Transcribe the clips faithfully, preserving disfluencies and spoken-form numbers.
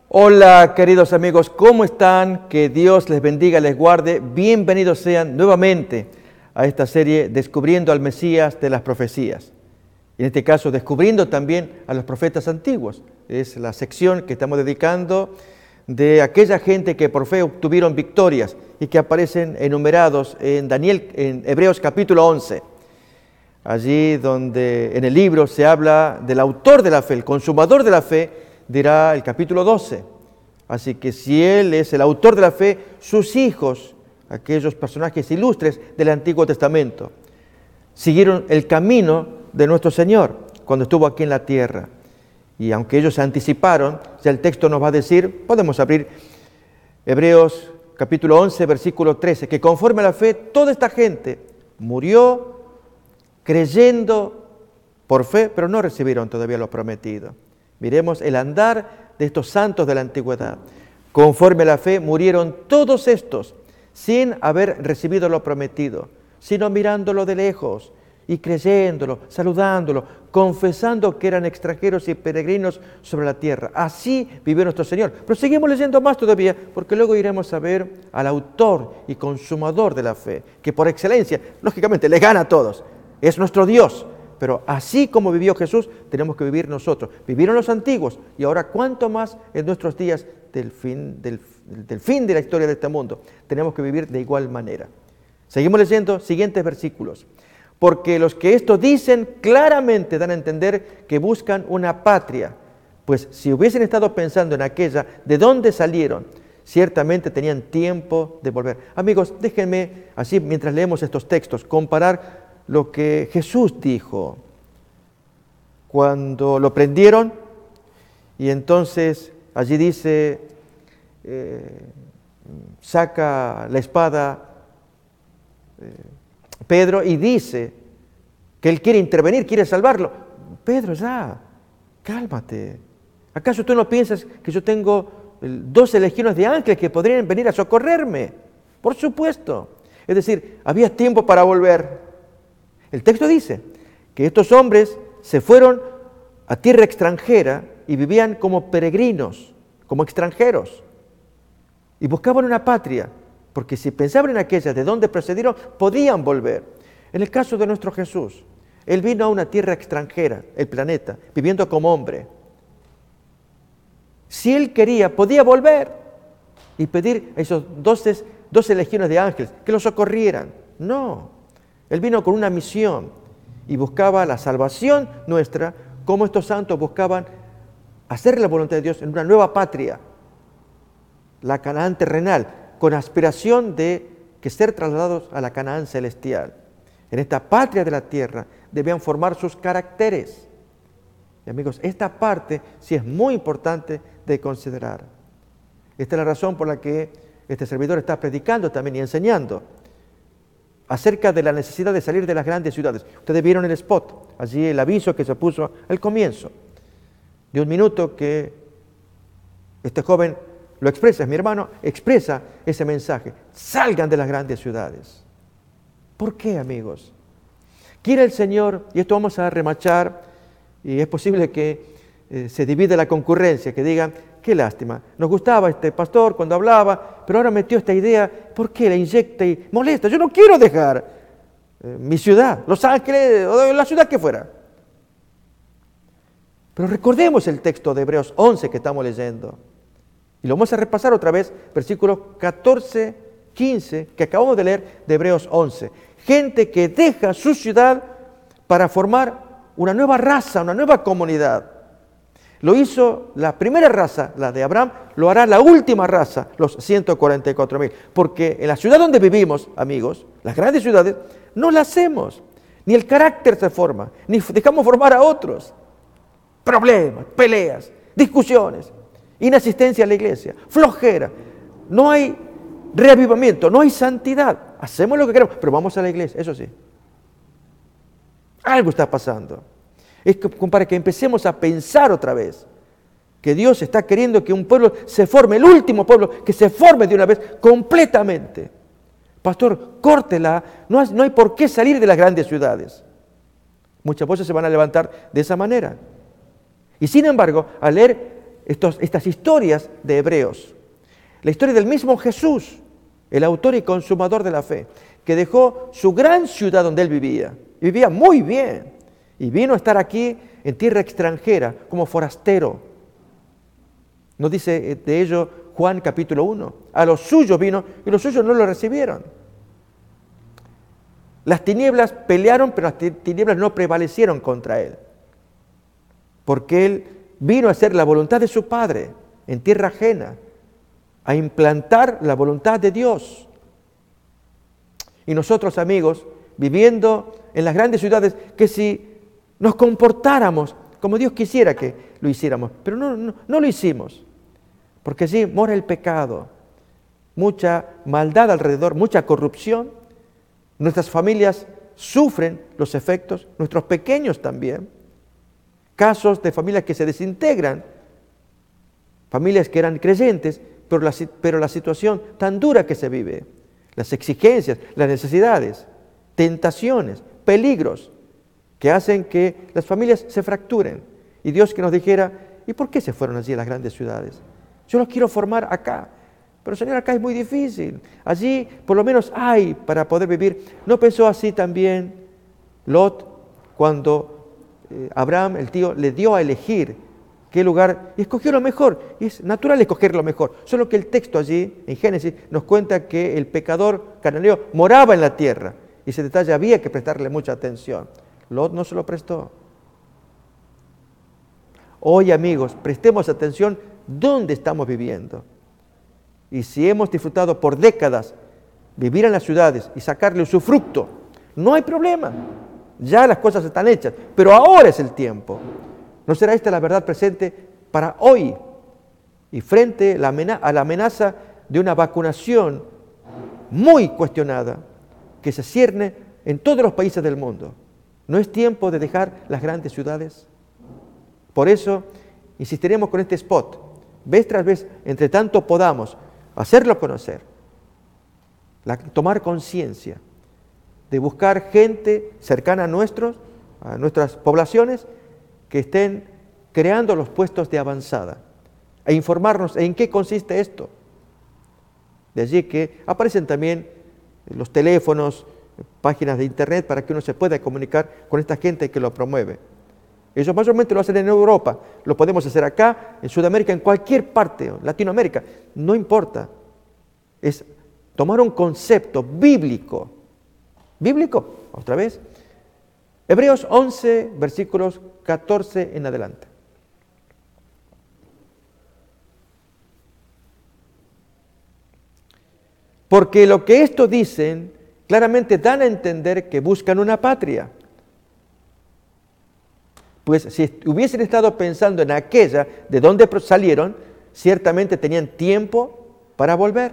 Hola queridos amigos, ¿cómo están? Que Dios les bendiga, les guarde. Bienvenidos sean nuevamente a esta serie Descubriendo al Mesías de las Profecías. En este caso, descubriendo también a los profetas antiguos. Es la sección que estamos dedicando de aquella gente que por fe obtuvieron victorias y que aparecen enumerados en Daniel, en Hebreos capítulo once. Allí donde en el libro se habla del autor de la fe, el consumador de la fe, dirá el capítulo doce. Así que si Él es el autor de la fe, sus hijos, aquellos personajes ilustres del Antiguo Testamento, siguieron el camino de nuestro Señor cuando estuvo aquí en la tierra. Y aunque ellos se anticiparon, ya el texto nos va a decir, podemos abrir Hebreos capítulo once, versículo trece, que conforme a la fe, toda esta gente murió creyendo por fe, pero no recibieron todavía lo prometido. Miremos el andar de estos santos de la antigüedad. Conforme a la fe murieron todos estos sin haber recibido lo prometido, sino mirándolo de lejos y creyéndolo, saludándolo, confesando que eran extranjeros y peregrinos sobre la tierra. Así vivió nuestro Señor. Pero seguimos leyendo más todavía, porque luego iremos a ver al autor y consumador de la fe, que por excelencia, lógicamente, le gana a todos. Es nuestro Dios. Pero así como vivió Jesús, tenemos que vivir nosotros. Vivieron los antiguos y ahora cuánto más en nuestros días del fin, del, del fin de la historia de este mundo. Tenemos que vivir de igual manera. Seguimos leyendo siguientes versículos. Porque los que esto dicen claramente dan a entender que buscan una patria. Pues si hubiesen estado pensando en aquella de dónde salieron, ciertamente tenían tiempo de volver. Amigos, déjenme así mientras leemos estos textos comparar lo que Jesús dijo cuando lo prendieron y entonces allí dice, eh, saca la espada eh, Pedro y dice que él quiere intervenir, quiere salvarlo. Pedro, ya, cálmate. ¿Acaso tú no piensas que yo tengo doce legiones de ángeles que podrían venir a socorrerme? Por supuesto. Es decir, había tiempo para volver. El texto dice que estos hombres se fueron a tierra extranjera y vivían como peregrinos, como extranjeros. Y buscaban una patria, porque si pensaban en aquella de donde procedieron, podían volver. En el caso de nuestro Jesús, Él vino a una tierra extranjera, el planeta, viviendo como hombre. Si Él quería, podía volver y pedir a esos doce, doce legiones de ángeles que lo socorrieran. No. Él vino con una misión y buscaba la salvación nuestra, como estos santos buscaban hacer la voluntad de Dios en una nueva patria, la Canaán terrenal, con aspiración de que ser trasladados a la Canaán celestial. En esta patria de la tierra debían formar sus caracteres. Y amigos, esta parte sí es muy importante de considerar. Esta es la razón por la que este servidor está predicando también y enseñando acerca de la necesidad de salir de las grandes ciudades. Ustedes vieron el spot, allí el aviso que se puso al comienzo, de un minuto que este joven lo expresa, mi hermano, expresa ese mensaje. Salgan de las grandes ciudades. ¿Por qué, amigos? Quiere el Señor, y esto vamos a remachar, y es posible que eh, se divide la concurrencia, que digan, qué lástima, nos gustaba este pastor cuando hablaba, pero ahora metió esta idea, ¿por qué la inyecta y molesta? Yo no quiero dejar eh, mi ciudad, Los Ángeles, o la ciudad que fuera. Pero recordemos el texto de Hebreos once que estamos leyendo. Y lo vamos a repasar otra vez, versículos catorce, quince, que acabamos de leer de Hebreos once. Gente que deja su ciudad para formar una nueva raza, una nueva comunidad. Lo hizo la primera raza, la de Abraham, lo hará la última raza, los ciento cuarenta y cuatro mil. Porque en la ciudad donde vivimos, amigos, las grandes ciudades, no la hacemos. Ni el carácter se forma, ni dejamos formar a otros. Problemas, peleas, discusiones, inasistencia a la iglesia, flojera. No hay reavivamiento, no hay santidad. Hacemos lo que queremos, pero vamos a la iglesia, eso sí. Algo está pasando. Es para que empecemos a pensar otra vez que Dios está queriendo que un pueblo se forme, el último pueblo, que se forme de una vez completamente. Pastor, córtela, no hay, no hay por qué salir de las grandes ciudades. Muchas voces se van a levantar de esa manera. Y sin embargo, al leer estos, estas historias de Hebreos. La historia del mismo Jesús, el autor y consumador de la fe, que dejó su gran ciudad donde él vivía. Y vivía muy bien. Y vino a estar aquí en tierra extranjera como forastero. ¿No dice de ello Juan capítulo uno? A los suyos vino y los suyos no lo recibieron. Las tinieblas pelearon, pero las tinieblas no prevalecieron contra él. Porque él vino a hacer la voluntad de su Padre en tierra ajena, a implantar la voluntad de Dios. Y nosotros, amigos, viviendo en las grandes ciudades, que si nos comportáramos como Dios quisiera que lo hiciéramos, pero no, no, no lo hicimos, porque allí mora el pecado, mucha maldad alrededor, mucha corrupción. Nuestras familias sufren los efectos, nuestros pequeños también. Casos de familias que se desintegran, familias que eran creyentes, pero la, pero la situación tan dura que se vive, las exigencias, las necesidades, tentaciones, peligros, que hacen que las familias se fracturen. Y Dios que nos dijera, ¿y por qué se fueron allí a las grandes ciudades? Yo los quiero formar acá. Pero Señor, acá es muy difícil. Allí por lo menos hay para poder vivir. ¿No pensó así también Lot cuando eh, Abraham, el tío, le dio a elegir qué lugar? Y escogió lo mejor. Y es natural escoger lo mejor. Solo que el texto allí, en Génesis, nos cuenta que el pecador cananeo moraba en la tierra. Y ese detalle había que prestarle mucha atención. Lot no se lo prestó. Hoy, amigos, prestemos atención dónde estamos viviendo. Y si hemos disfrutado por décadas vivir en las ciudades y sacarle su fruto, no hay problema. Ya las cosas están hechas, pero ahora es el tiempo. ¿No será esta la verdad presente para hoy? Y frente a la amenaza de una vacunación muy cuestionada que se cierne en todos los países del mundo, ¿no es tiempo de dejar las grandes ciudades? Por eso insistiremos con este spot, vez tras vez, entre tanto podamos, hacerlo conocer, la, tomar conciencia de buscar gente cercana a, nuestros, a nuestras poblaciones que estén creando los puestos de avanzada e informarnos en qué consiste esto. De allí que aparecen también los teléfonos, páginas de internet para que uno se pueda comunicar con esta gente que lo promueve. Ellos mayormente lo hacen en Europa, lo podemos hacer acá, en Sudamérica, en cualquier parte, Latinoamérica, no importa. Es tomar un concepto bíblico. ¿Bíblico? Otra vez. Hebreos once, versículos catorce en adelante. Porque lo que estos dicen claramente dan a entender que buscan una patria. Pues si hubiesen estado pensando en aquella de donde salieron, ciertamente tenían tiempo para volver.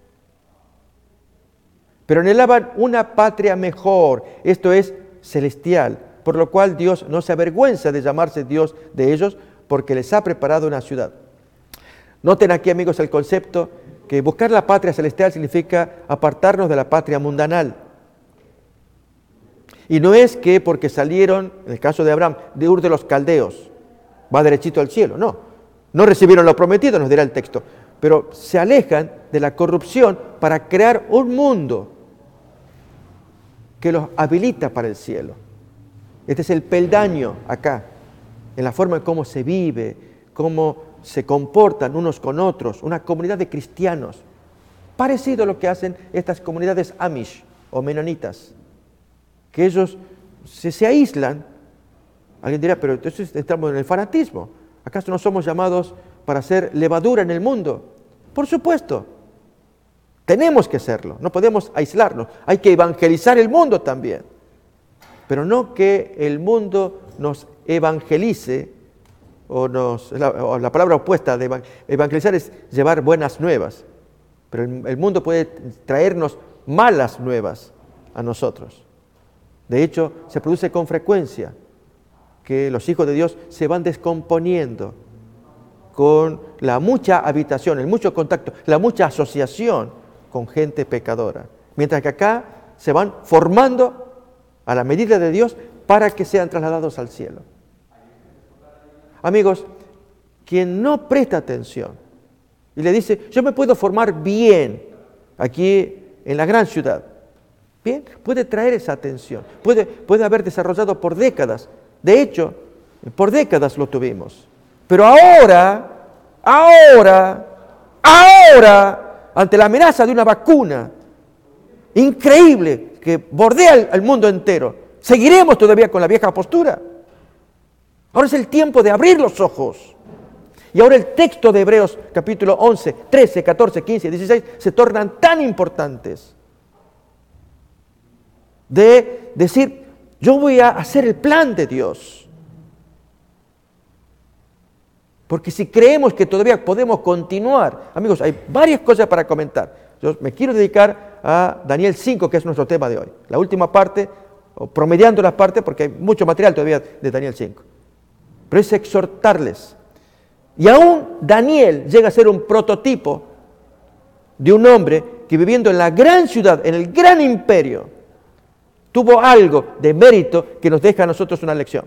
Pero anhelaban una patria mejor, esto es, celestial, por lo cual Dios no se avergüenza de llamarse Dios de ellos, porque les ha preparado una ciudad. Noten aquí, amigos, el concepto que buscar la patria celestial significa apartarnos de la patria mundanal. Y no es que porque salieron, en el caso de Abraham, de Ur de los Caldeos, va derechito al cielo, no. No recibieron lo prometido, nos dirá el texto, pero se alejan de la corrupción para crear un mundo que los habilita para el cielo. Este es el peldaño acá, en la forma en cómo se vive, cómo se comportan unos con otros, una comunidad de cristianos, parecido a lo que hacen estas comunidades Amish o menonitas, que ellos se, se aíslan. Alguien dirá, pero entonces estamos en el fanatismo. ¿Acaso no somos llamados para ser levadura en el mundo? Por supuesto. Tenemos que serlo, no podemos aislarnos. Hay que evangelizar el mundo también. Pero no que el mundo nos evangelice, o, nos, la, o la palabra opuesta de evangelizar es llevar buenas nuevas. Pero el, el mundo puede traernos malas nuevas a nosotros. De hecho, se produce con frecuencia que los hijos de Dios se van descomponiendo con la mucha habitación, el mucho contacto, la mucha asociación con gente pecadora. Mientras que acá se van formando a la medida de Dios para que sean trasladados al cielo. Amigos, quien no presta atención y le dice, yo me puedo formar bien aquí en la gran ciudad. Bien, puede traer esa atención, puede, puede haber desarrollado por décadas. De hecho, por décadas lo tuvimos. Pero ahora, ahora, ahora, ante la amenaza de una vacuna increíble que bordea al, al mundo entero, ¿seguiremos todavía con la vieja postura? Ahora es el tiempo de abrir los ojos. Y ahora el texto de Hebreos capítulo once, trece, catorce, quince y dieciséis se tornan tan importantes. De decir, yo voy a hacer el plan de Dios. Porque si creemos que todavía podemos continuar, amigos, hay varias cosas para comentar. Yo me quiero dedicar a Daniel cinco, que es nuestro tema de hoy. La última parte, o promediando las partes, porque hay mucho material todavía de Daniel cinco. Pero es exhortarles. Y aún Daniel llega a ser un prototipo de un hombre que viviendo en la gran ciudad, en el gran imperio, tuvo algo de mérito que nos deja a nosotros una lección.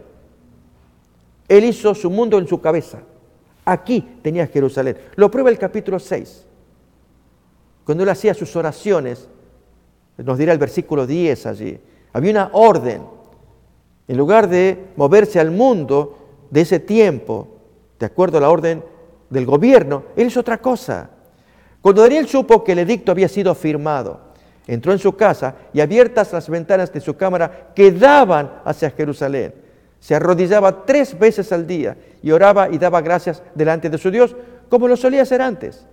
Él hizo su mundo en su cabeza. Aquí tenía Jerusalén. Lo prueba el capítulo seis. Cuando él hacía sus oraciones, nos dirá el versículo diez allí, había una orden. En lugar de moverse al mundo de ese tiempo, de acuerdo a la orden del gobierno, él hizo otra cosa. Cuando Daniel supo que el edicto había sido firmado, entró en su casa y abiertas las ventanas de su cámara que daban hacia Jerusalén, se arrodillaba tres veces al día y oraba y daba gracias delante de su Dios, como lo solía hacer antes.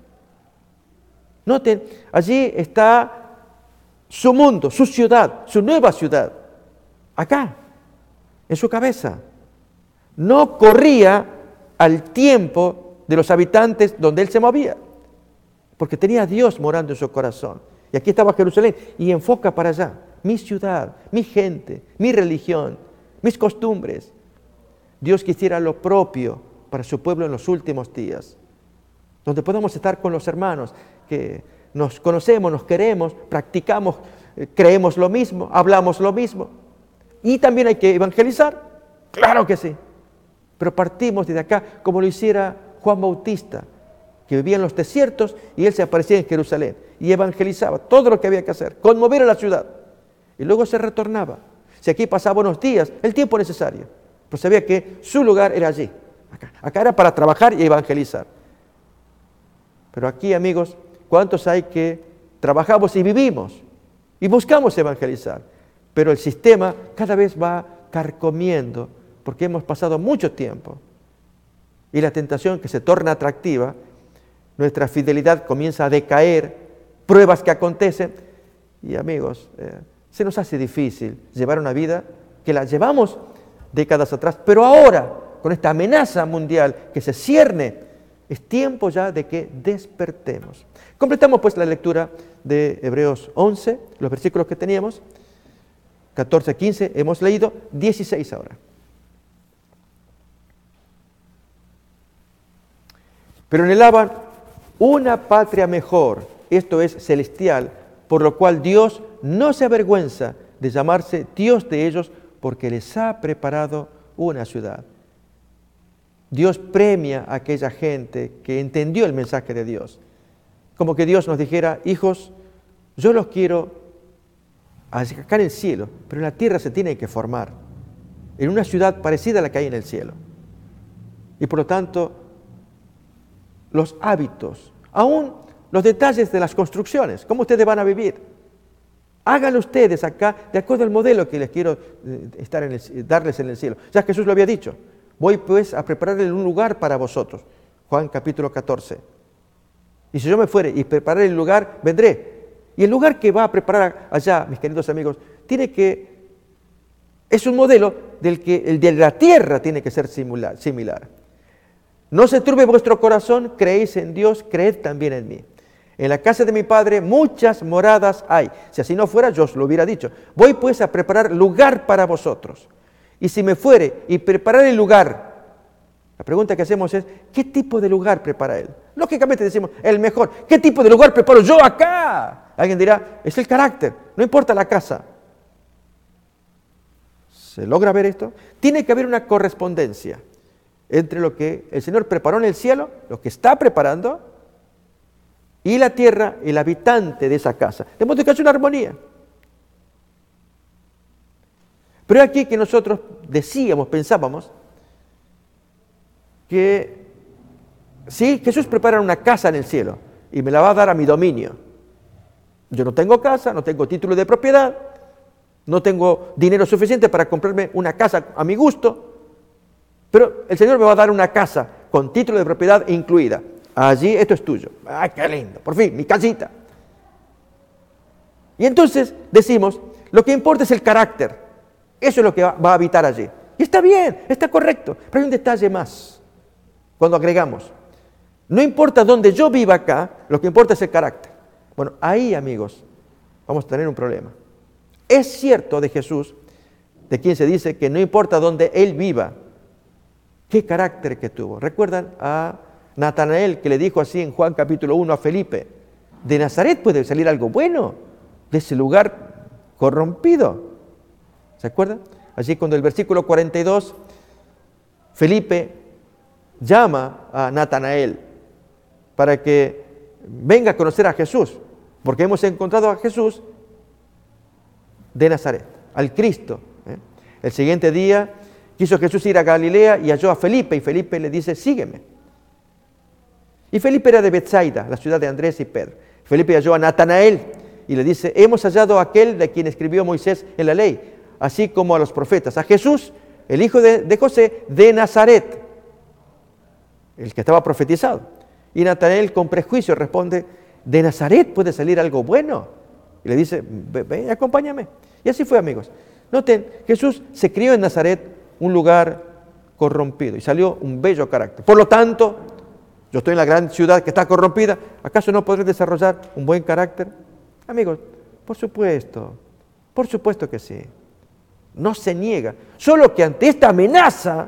Noten, allí está su mundo, su ciudad, su nueva ciudad, acá, en su cabeza. No corría al tiempo de los habitantes donde él se movía, porque tenía a Dios morando en su corazón. Y aquí estaba Jerusalén, y enfoca para allá, mi ciudad, mi gente, mi religión, mis costumbres. Dios quisiera lo propio para su pueblo en los últimos días, donde podamos estar con los hermanos, que nos conocemos, nos queremos, practicamos, eh, creemos lo mismo, hablamos lo mismo. Y también hay que evangelizar, claro que sí. Pero partimos desde acá como lo hiciera Juan Bautista, que vivía en los desiertos y él se aparecía en Jerusalén y evangelizaba todo lo que había que hacer, conmover a la ciudad. Y luego se retornaba. Si aquí pasaba unos días, el tiempo necesario, pues sabía que su lugar era allí. Acá, acá era para trabajar y evangelizar. Pero aquí, amigos, ¿cuántos hay que trabajamos y vivimos y buscamos evangelizar? Pero el sistema cada vez va carcomiendo porque hemos pasado mucho tiempo. Y la tentación que se torna atractiva, nuestra fidelidad comienza a decaer, pruebas que acontecen. Y amigos, eh, se nos hace difícil llevar una vida que la llevamos décadas atrás, pero ahora, con esta amenaza mundial que se cierne, es tiempo ya de que despertemos. Completamos pues la lectura de Hebreos once, los versículos que teníamos, catorce, quince, hemos leído, dieciséis ahora. Pero anhelaban una patria mejor, esto es celestial, por lo cual Dios no se avergüenza de llamarse Dios de ellos, porque les ha preparado una ciudad. Dios premia a aquella gente que entendió el mensaje de Dios. Como que Dios nos dijera, hijos, yo los quiero acá en el cielo, pero en la tierra se tienen que formar, en una ciudad parecida a la que hay en el cielo. Y por lo tanto, los hábitos, aún los detalles de las construcciones, cómo ustedes van a vivir, háganlo ustedes acá de acuerdo al modelo que les quiero estar en el, darles en el cielo. Ya Jesús lo había dicho, voy pues a prepararle un lugar para vosotros. Juan capítulo catorce. Y si yo me fuere y prepararé el lugar, vendré. Y el lugar que va a preparar allá, mis queridos amigos, tiene que, es un modelo del que el de la tierra tiene que ser similar. similar. No se turbe vuestro corazón, creéis en Dios, creed también en mí. En la casa de mi Padre muchas moradas hay. Si así no fuera, yo os lo hubiera dicho. Voy pues a preparar lugar para vosotros. Y si me fuere y preparar el lugar, la pregunta que hacemos es, ¿qué tipo de lugar prepara Él? Lógicamente decimos, el mejor. ¿Qué tipo de lugar preparo yo acá? Alguien dirá, es el carácter, no importa la casa. ¿Se logra ver esto? Tiene que haber una correspondencia entre lo que el Señor preparó en el cielo, lo que está preparando, y la tierra, el habitante de esa casa. De modo que hay una armonía. Pero es aquí que nosotros decíamos, pensábamos, que sí, Jesús prepara una casa en el cielo y me la va a dar a mi dominio. Yo no tengo casa, no tengo título de propiedad, no tengo dinero suficiente para comprarme una casa a mi gusto, pero el Señor me va a dar una casa con título de propiedad incluida. Allí esto es tuyo. ¡Ay, qué lindo! Por fin, mi casita. Y entonces decimos, lo que importa es el carácter. Eso es lo que va, va a habitar allí. Y está bien, está correcto, pero hay un detalle más. Cuando agregamos, no importa dónde yo viva acá, lo que importa es el carácter. Bueno, ahí, amigos, vamos a tener un problema. Es cierto de Jesús, de quien se dice que no importa dónde Él viva, qué carácter que tuvo. ¿Recuerdan a Natanael que le dijo así en Juan capítulo uno a Felipe? De Nazaret puede salir algo bueno, de ese lugar corrompido. ¿Se acuerdan? Así cuando el versículo cuarenta y dos, Felipe llama a Natanael para que venga a conocer a Jesús, porque hemos encontrado a Jesús de Nazaret, al Cristo. ¿eh? El siguiente día quiso Jesús ir a Galilea y halló a Felipe, y Felipe le dice, sígueme. Y Felipe era de Betsaida, la ciudad de Andrés y Pedro. Felipe halló a Natanael y le dice, hemos hallado a aquel de quien escribió Moisés en la ley, así como a los profetas, a Jesús, el hijo de, de José, de Nazaret, el que estaba profetizado. Y Natanael con prejuicio responde, ¿de Nazaret puede salir algo bueno? Y le dice, ven, ven, acompáñame. Y así fue, amigos. Noten, Jesús se crió en Nazaret, un lugar corrompido, y salió un bello carácter. Por lo tanto, yo estoy en la gran ciudad que está corrompida, ¿acaso no podré desarrollar un buen carácter? Amigos, por supuesto, por supuesto que sí. No se niega. Solo que ante esta amenaza,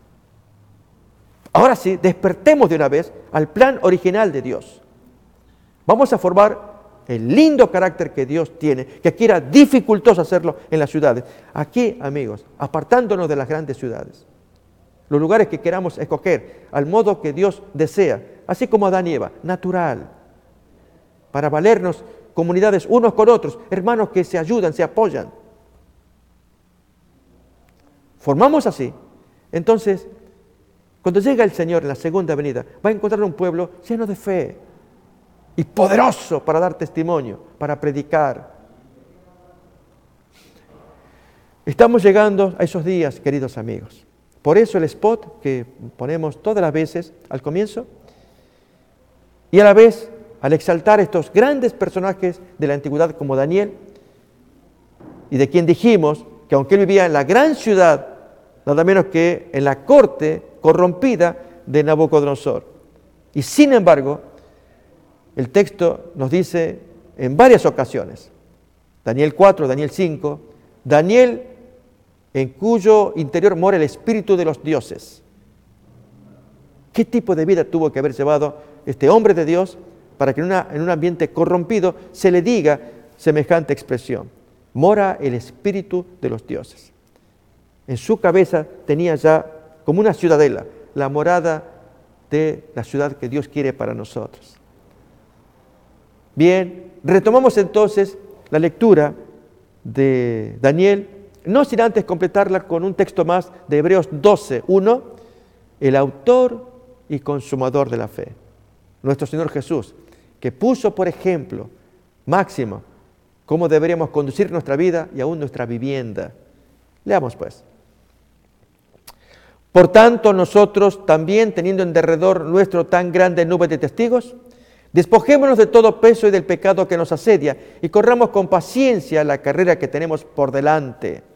ahora sí, despertemos de una vez al plan original de Dios. Vamos a formar el lindo carácter que Dios tiene, que aquí era dificultoso hacerlo en las ciudades. Aquí, amigos, apartándonos de las grandes ciudades, los lugares que queramos escoger, al modo que Dios desea, así como Adán y Eva, natural, para valernos comunidades unos con otros, hermanos que se ayudan, se apoyan. Formamos así. Entonces, cuando llega el Señor en la segunda venida, va a encontrar un pueblo lleno de fe y poderoso para dar testimonio, para predicar. Estamos llegando a esos días, queridos amigos. Por eso el spot que ponemos todas las veces al comienzo, y a la vez, al exaltar estos grandes personajes de la antigüedad como Daniel, y de quien dijimos que aunque él vivía en la gran ciudad, nada menos que en la corte corrompida de Nabucodonosor. Y sin embargo, el texto nos dice en varias ocasiones, Daniel cuatro, Daniel cinco, Daniel en cuyo interior mora el espíritu de los dioses. ¿Qué tipo de vida tuvo que haber llevado este hombre de Dios para que en, una, en un ambiente corrompido se le diga semejante expresión? Mora el espíritu de los dioses. En su cabeza tenía ya como una ciudadela, la morada de la ciudad que Dios quiere para nosotros. Bien, retomamos entonces la lectura de Daniel, no sin antes completarla con un texto más de Hebreos doce, uno, el autor y consumador de la fe, nuestro Señor Jesús, que puso por ejemplo máximo cómo deberíamos conducir nuestra vida y aún nuestra vivienda. Leamos pues. Por tanto, nosotros también, teniendo en derredor nuestro tan grande nube de testigos, despojémonos de todo peso y del pecado que nos asedia y corramos con paciencia la carrera que tenemos por delante.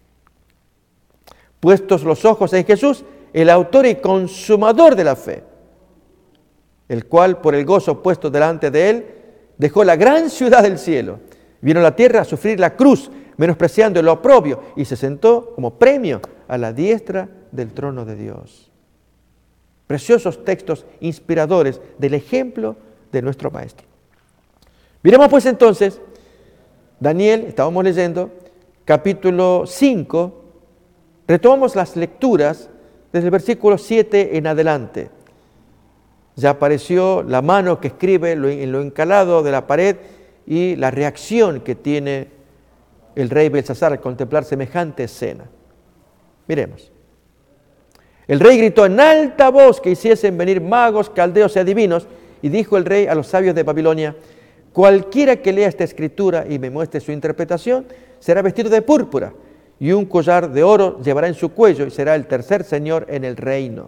Puestos los ojos en Jesús, el autor y consumador de la fe, el cual por el gozo puesto delante de él, dejó la gran ciudad del cielo, vino a la tierra a sufrir la cruz, menospreciando el oprobio, y se sentó como premio a la diestra del trono de Dios. Preciosos textos inspiradores del ejemplo de nuestro Maestro. Miremos pues entonces, Daniel, estábamos leyendo, capítulo cinco, retomamos las lecturas desde el versículo siete en adelante. Ya apareció la mano que escribe en lo encalado de la pared y la reacción que tiene el rey Belsasar al contemplar semejante escena. Miremos. El rey gritó en alta voz que hiciesen venir magos, caldeos y adivinos, y dijo el rey a los sabios de Babilonia: cualquiera que lea esta escritura y me muestre su interpretación, será vestido de púrpura, y un collar de oro llevará en su cuello, y será el tercer señor en el reino.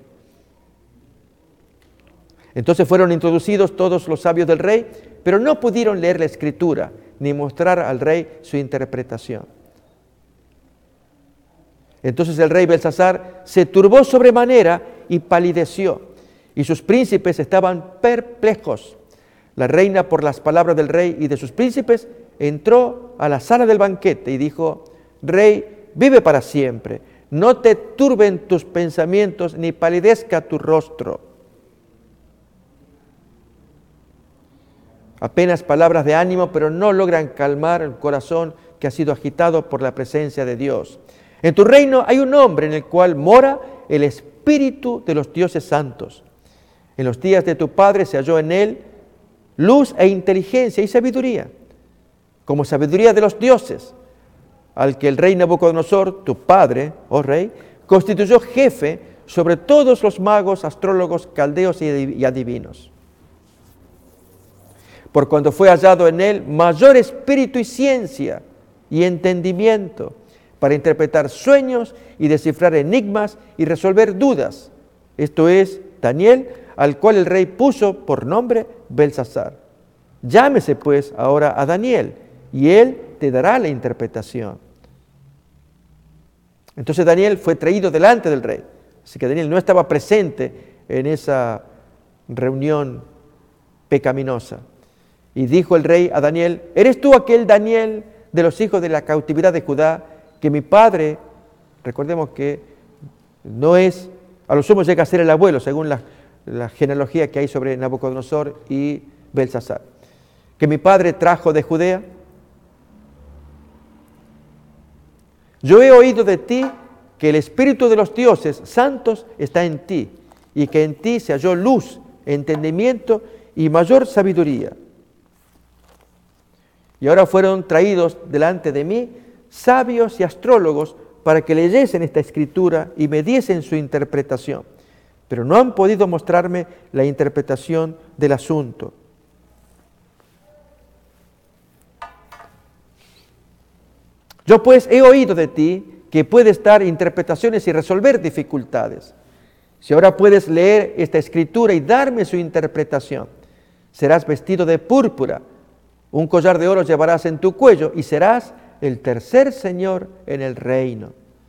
Entonces fueron introducidos todos los sabios del rey, pero no pudieron leer la escritura, ni mostrar al rey su interpretación. Entonces el rey Belsasar se turbó sobremanera y palideció, y sus príncipes estaban perplejos. La reina, por las palabras del rey y de sus príncipes, entró a la sala del banquete y dijo: Rey, vive para siempre, no te turben tus pensamientos, ni palidezca tu rostro. Apenas palabras de ánimo, pero no logran calmar el corazón que ha sido agitado por la presencia de Dios. En tu reino hay un hombre en el cual mora el espíritu de los dioses santos. En los días de tu padre se halló en él luz e inteligencia y sabiduría, como sabiduría de los dioses, al que el rey Nabucodonosor, tu padre, oh rey, constituyó jefe sobre todos los magos, astrólogos, caldeos y adivinos. Por cuanto fue hallado en él mayor espíritu y ciencia y entendimiento, para interpretar sueños y descifrar enigmas y resolver dudas. Esto es, Daniel, al cual el rey puso por nombre Belsasar. Llámese pues ahora a Daniel, y él te dará la interpretación. Entonces Daniel fue traído delante del rey. Así que Daniel no estaba presente en esa reunión pecaminosa. Y dijo el rey a Daniel: ¿eres tú aquel Daniel de los hijos de la cautividad de Judá, que mi padre, recordemos que no es, a lo sumo llega a ser el abuelo, según la, la genealogía que hay sobre Nabucodonosor y Belsasar, que mi padre trajo de Judea? Yo he oído de ti que el espíritu de los dioses santos está en ti, y que en ti se halló luz, entendimiento y mayor sabiduría. Y ahora fueron traídos delante de mí sabios y astrólogos para que leyesen esta escritura y me diesen su interpretación, pero no han podido mostrarme la interpretación del asunto. Yo pues he oído de ti que puedes dar interpretaciones y resolver dificultades. Si ahora puedes leer esta escritura y darme su interpretación, serás vestido de púrpura, un collar de oro llevarás en tu cuello y serás el tercer señor en el reino.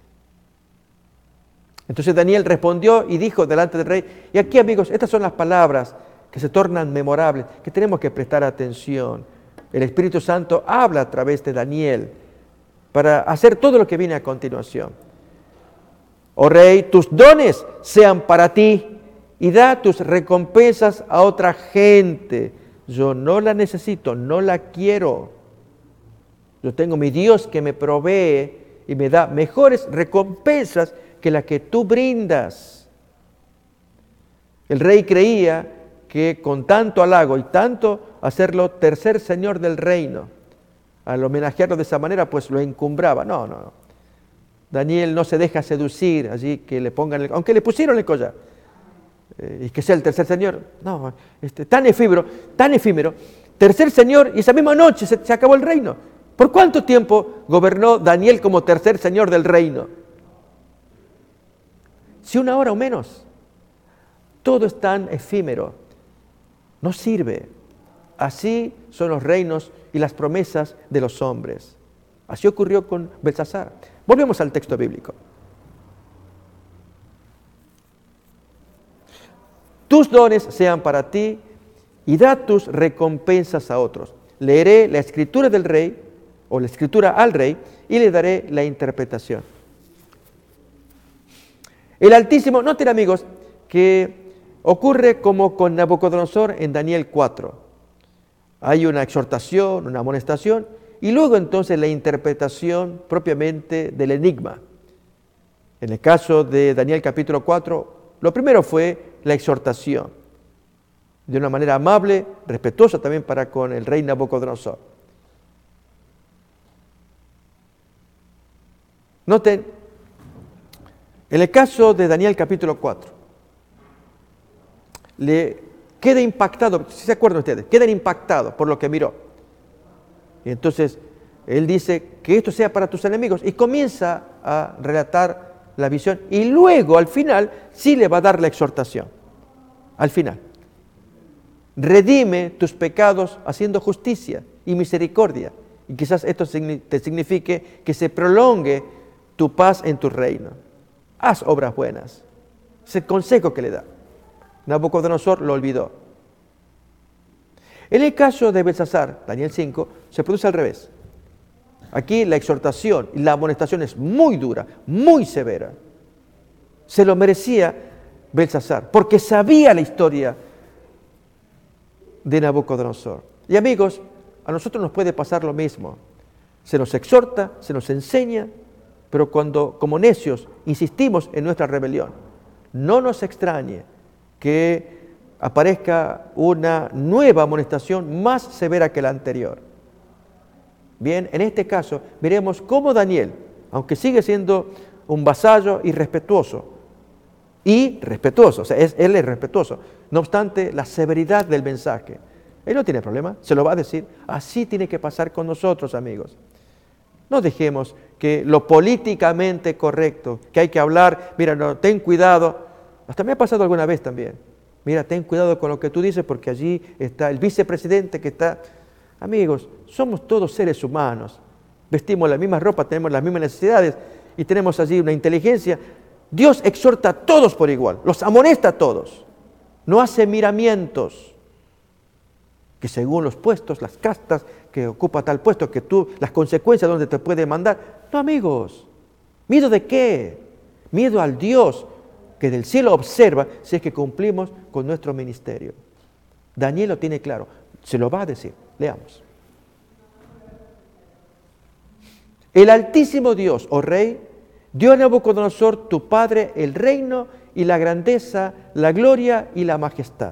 Entonces Daniel respondió y dijo delante del rey, y aquí, amigos, estas son las palabras que se tornan memorables, que tenemos que prestar atención. El Espíritu Santo habla a través de Daniel para hacer todo lo que viene a continuación. Oh rey, tus dones sean para ti y da tus recompensas a otra gente. Yo no la necesito, no la quiero. Yo tengo mi Dios que me provee y me da mejores recompensas que las que tú brindas. El rey creía que con tanto halago y tanto hacerlo tercer señor del reino, al homenajearlo de esa manera, pues lo encumbraba. No, no, no. Daniel no se deja seducir allí que le pongan, el, aunque le pusieron el collar, eh, y que sea el tercer señor. No, este, tan efímero, tan efímero, tercer señor, y esa misma noche se, se acabó el reino. ¿Por cuánto tiempo gobernó Daniel como tercer señor del reino? Si una hora o menos. Todo es tan efímero. No sirve. Así son los reinos y las promesas de los hombres. Así ocurrió con Belsasar. Volvemos al texto bíblico. Tus dones sean para ti y da tus recompensas a otros. Leeré la escritura del rey o la escritura al rey y le daré la interpretación. El Altísimo, noten amigos, que ocurre como con Nabucodonosor en Daniel cuatro. Hay una exhortación, una amonestación, y luego entonces la interpretación propiamente del enigma. En el caso de Daniel capítulo cuatro, lo primero fue la exhortación, de una manera amable, respetuosa también para con el rey Nabucodonosor. Noten, en el caso de Daniel capítulo cuatro, le queda impactado, si se acuerdan ustedes, quedan impactados por lo que miró. Y entonces él dice que esto sea para tus enemigos y comienza a relatar la visión y luego al final sí le va a dar la exhortación. Al final. Redime tus pecados haciendo justicia y misericordia. Y quizás esto te signifique que se prolongue tu paz en tu reino. Haz obras buenas. Es el consejo que le da. Nabucodonosor lo olvidó. En el caso de Belsasar, Daniel cinco, se produce al revés. Aquí la exhortación y la amonestación es muy dura, muy severa. Se lo merecía Belsasar, porque sabía la historia de Nabucodonosor. Y amigos, a nosotros nos puede pasar lo mismo. Se nos exhorta, se nos enseña, pero cuando como necios insistimos en nuestra rebelión, no nos extrañe que aparezca una nueva amonestación más severa que la anterior. Bien, en este caso veremos cómo Daniel, aunque sigue siendo un vasallo irrespetuoso, y respetuoso, o sea, es, él es respetuoso, no obstante la severidad del mensaje, él no tiene problema, se lo va a decir, así tiene que pasar con nosotros, amigos. No dejemos que lo políticamente correcto, que hay que hablar, mira, no, ten cuidado, hasta me ha pasado alguna vez también, mira, ten cuidado con lo que tú dices porque allí está el vicepresidente que está... Amigos, somos todos seres humanos, vestimos la misma ropa, tenemos las mismas necesidades y tenemos allí una inteligencia. Dios exhorta a todos por igual, los amonesta a todos, no hace miramientos, que según los puestos, las castas, que ocupa tal puesto, que tú, las consecuencias donde te puede mandar. No, amigos, ¿miedo de qué? Miedo al Dios que del cielo observa si es que cumplimos con nuestro ministerio. Daniel lo tiene claro, se lo va a decir. Leamos. El Altísimo Dios, oh Rey, dio a Nabucodonosor, tu padre, el reino y la grandeza, la gloria y la majestad.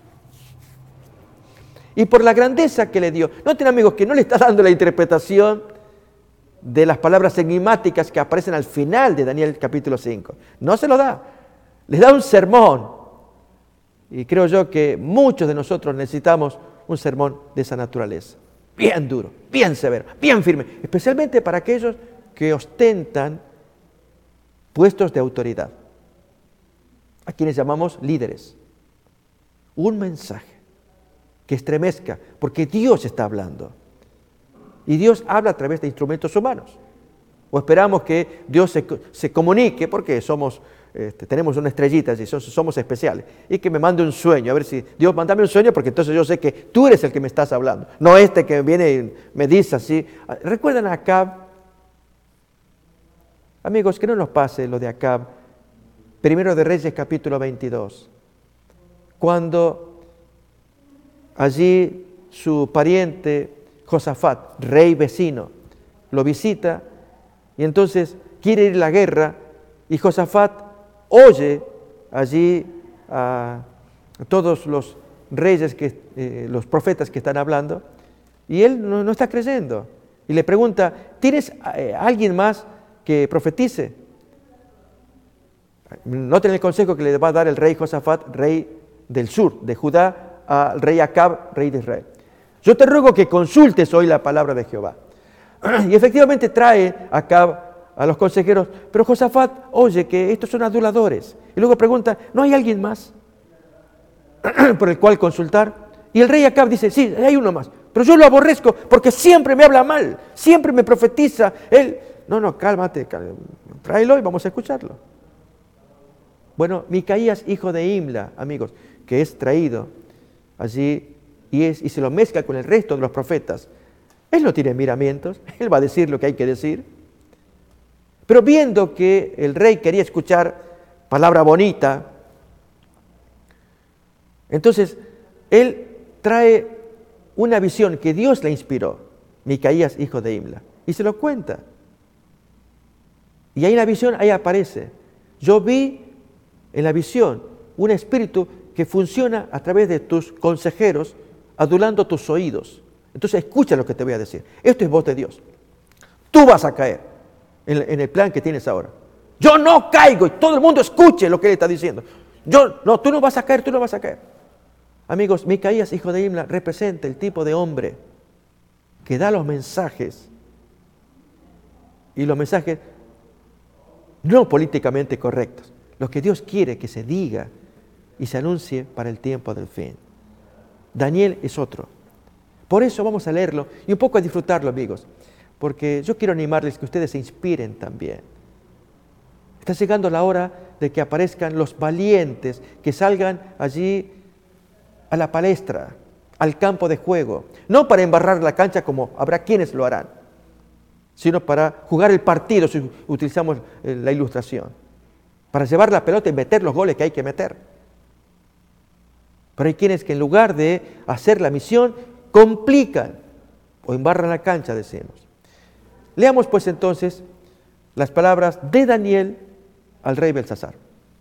Y por la grandeza que le dio, noten amigos que no le está dando la interpretación de las palabras enigmáticas que aparecen al final de Daniel capítulo cinco. No se lo da, les da un sermón. Y creo yo que muchos de nosotros necesitamos un sermón de esa naturaleza, bien duro, bien severo, bien firme, especialmente para aquellos que ostentan puestos de autoridad, a quienes llamamos líderes. Un mensaje que estremezca, porque Dios está hablando, y Dios habla a través de instrumentos humanos, o esperamos que Dios se, se comunique, porque somos... Este, tenemos una estrellita, y somos especiales, y que me mande un sueño, a ver si, Dios, mándame un sueño, porque entonces yo sé que tú eres el que me estás hablando, no este que viene y me dice así. ¿Recuerdan a Acab? Amigos, que no nos pase lo de Acab, Primero de Reyes capítulo veintidós, cuando allí su pariente Josafat, rey vecino, lo visita, y entonces quiere ir a la guerra, y Josafat oye allí a todos los reyes, que, eh, los profetas que están hablando, y él no, no está creyendo. Y le pregunta, ¿tienes eh, alguien más que profetice? Noten el consejo que le va a dar el rey Josafat, rey del sur de Judá, al rey Acab, rey de Israel. Yo te ruego que consultes hoy la palabra de Jehová. Y efectivamente trae Acab a los consejeros, pero Josafat oye que estos son aduladores. Y luego pregunta, ¿no hay alguien más por el cual consultar? Y el rey Acab dice, sí, hay uno más, pero yo lo aborrezco porque siempre me habla mal, siempre me profetiza. Él, no, no, cálmate, cálmate, tráelo y vamos a escucharlo. Bueno, Micaías, hijo de Imla, amigos, que es traído allí y, es, y se lo mezcla con el resto de los profetas. Él no tiene miramientos, él va a decir lo que hay que decir. Pero viendo que el rey quería escuchar palabra bonita, entonces él trae una visión que Dios le inspiró, Micaías, hijo de Imla, y se lo cuenta. Y ahí en la visión, ahí aparece. Yo vi en la visión un espíritu que funciona a través de tus consejeros, adulando tus oídos. Entonces escucha lo que te voy a decir. Esto es voz de Dios. Tú vas a caer en, en el plan que tienes ahora. Yo no caigo y todo el mundo escuche lo que él está diciendo. Yo, no, tú no vas a caer, tú no vas a caer. Amigos, Micaías, hijo de Imla, representa el tipo de hombre que da los mensajes. Y los mensajes no políticamente correctos. Lo que Dios quiere que se diga y se anuncie para el tiempo del fin. Daniel es otro. Por eso vamos a leerlo y un poco a disfrutarlo, amigos. Porque yo quiero animarles que ustedes se inspiren también. Está llegando la hora de que aparezcan los valientes, que salgan allí a la palestra, al campo de juego. No para embarrar la cancha como habrá quienes lo harán, sino para jugar el partido, si utilizamos la ilustración. Para llevar la pelota y meter los goles que hay que meter. Pero hay quienes que en lugar de hacer la misión, complican o embarran la cancha, decimos. Leamos pues entonces las palabras de Daniel al rey Belsasar.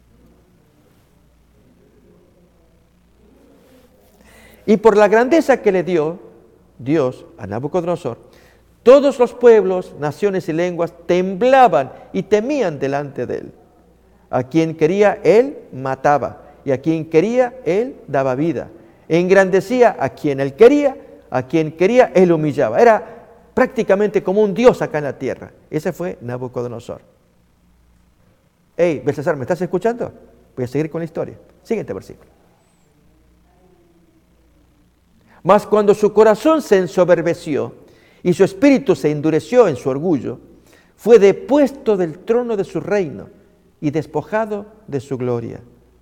Y por la grandeza que le dio Dios a Nabucodonosor, todos los pueblos, naciones y lenguas temblaban y temían delante de él. A quien quería, él mataba, y a quien quería, él daba vida. Engrandecía a quien él quería, a quien quería, él humillaba. Era prácticamente como un dios acá en la tierra. Ese fue Nabucodonosor. Hey, Belsasar, ¿me estás escuchando? Voy a seguir con la historia. Siguiente versículo. Mas cuando su corazón se ensoberbeció y su espíritu se endureció en su orgullo, fue depuesto del trono de su reino y despojado de su gloria.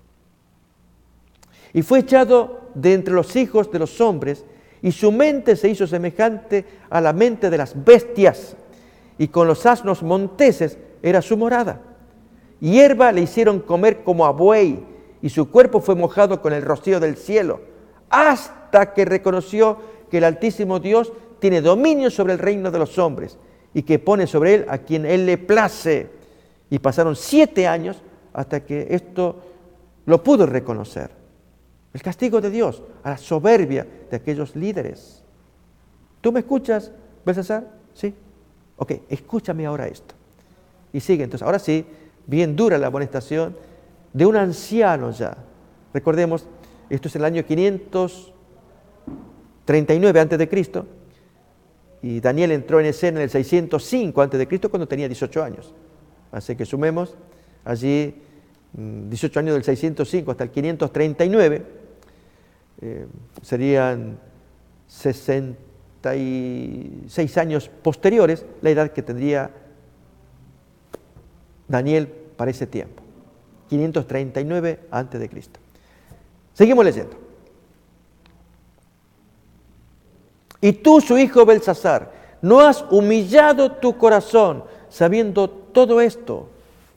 Y fue echado de entre los hijos de los hombres, y su mente se hizo semejante a la mente de las bestias, y con los asnos monteses era su morada. Hierba le hicieron comer como a buey, y su cuerpo fue mojado con el rocío del cielo, hasta que reconoció que el Altísimo Dios tiene dominio sobre el reino de los hombres, y que pone sobre él a quien él le place. Y pasaron siete años hasta que esto lo pudo reconocer. El castigo de Dios a la soberbia de aquellos líderes. ¿Tú me escuchas, Belsasar? ¿Sí? Ok, escúchame ahora esto. Y sigue entonces. Ahora sí, bien dura la amonestación de un anciano ya. Recordemos, esto es el año quinientos treinta y nueve antes de Cristo. Y Daniel entró en escena en el seiscientos cinco antes de Cristo cuando tenía dieciocho años. Así que sumemos allí dieciocho años del seiscientos cinco hasta el quinientos treinta y nueve, eh, serían sesenta y seis años posteriores, la edad que tendría Daniel para ese tiempo, quinientos treinta y nueve antes de Cristo. Seguimos leyendo. Y tú, su hijo Belsasar, no has humillado tu corazón sabiendo todo esto,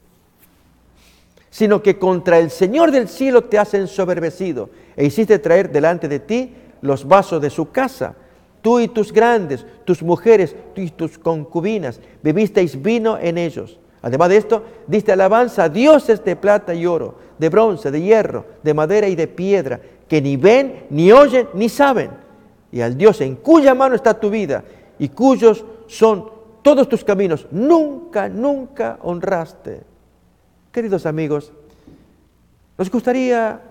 sino que contra el Señor del cielo te has ensoberbecido e hiciste traer delante de ti los vasos de su casa. Tú y tus grandes, tus mujeres y tus concubinas, bebisteis vino en ellos. Además de esto, diste alabanza a dioses de plata y oro, de bronce, de hierro, de madera y de piedra, que ni ven, ni oyen, ni saben. Y al Dios en cuya mano está tu vida y cuyos son todos tus caminos, nunca, nunca honraste. Queridos amigos, nos gustaría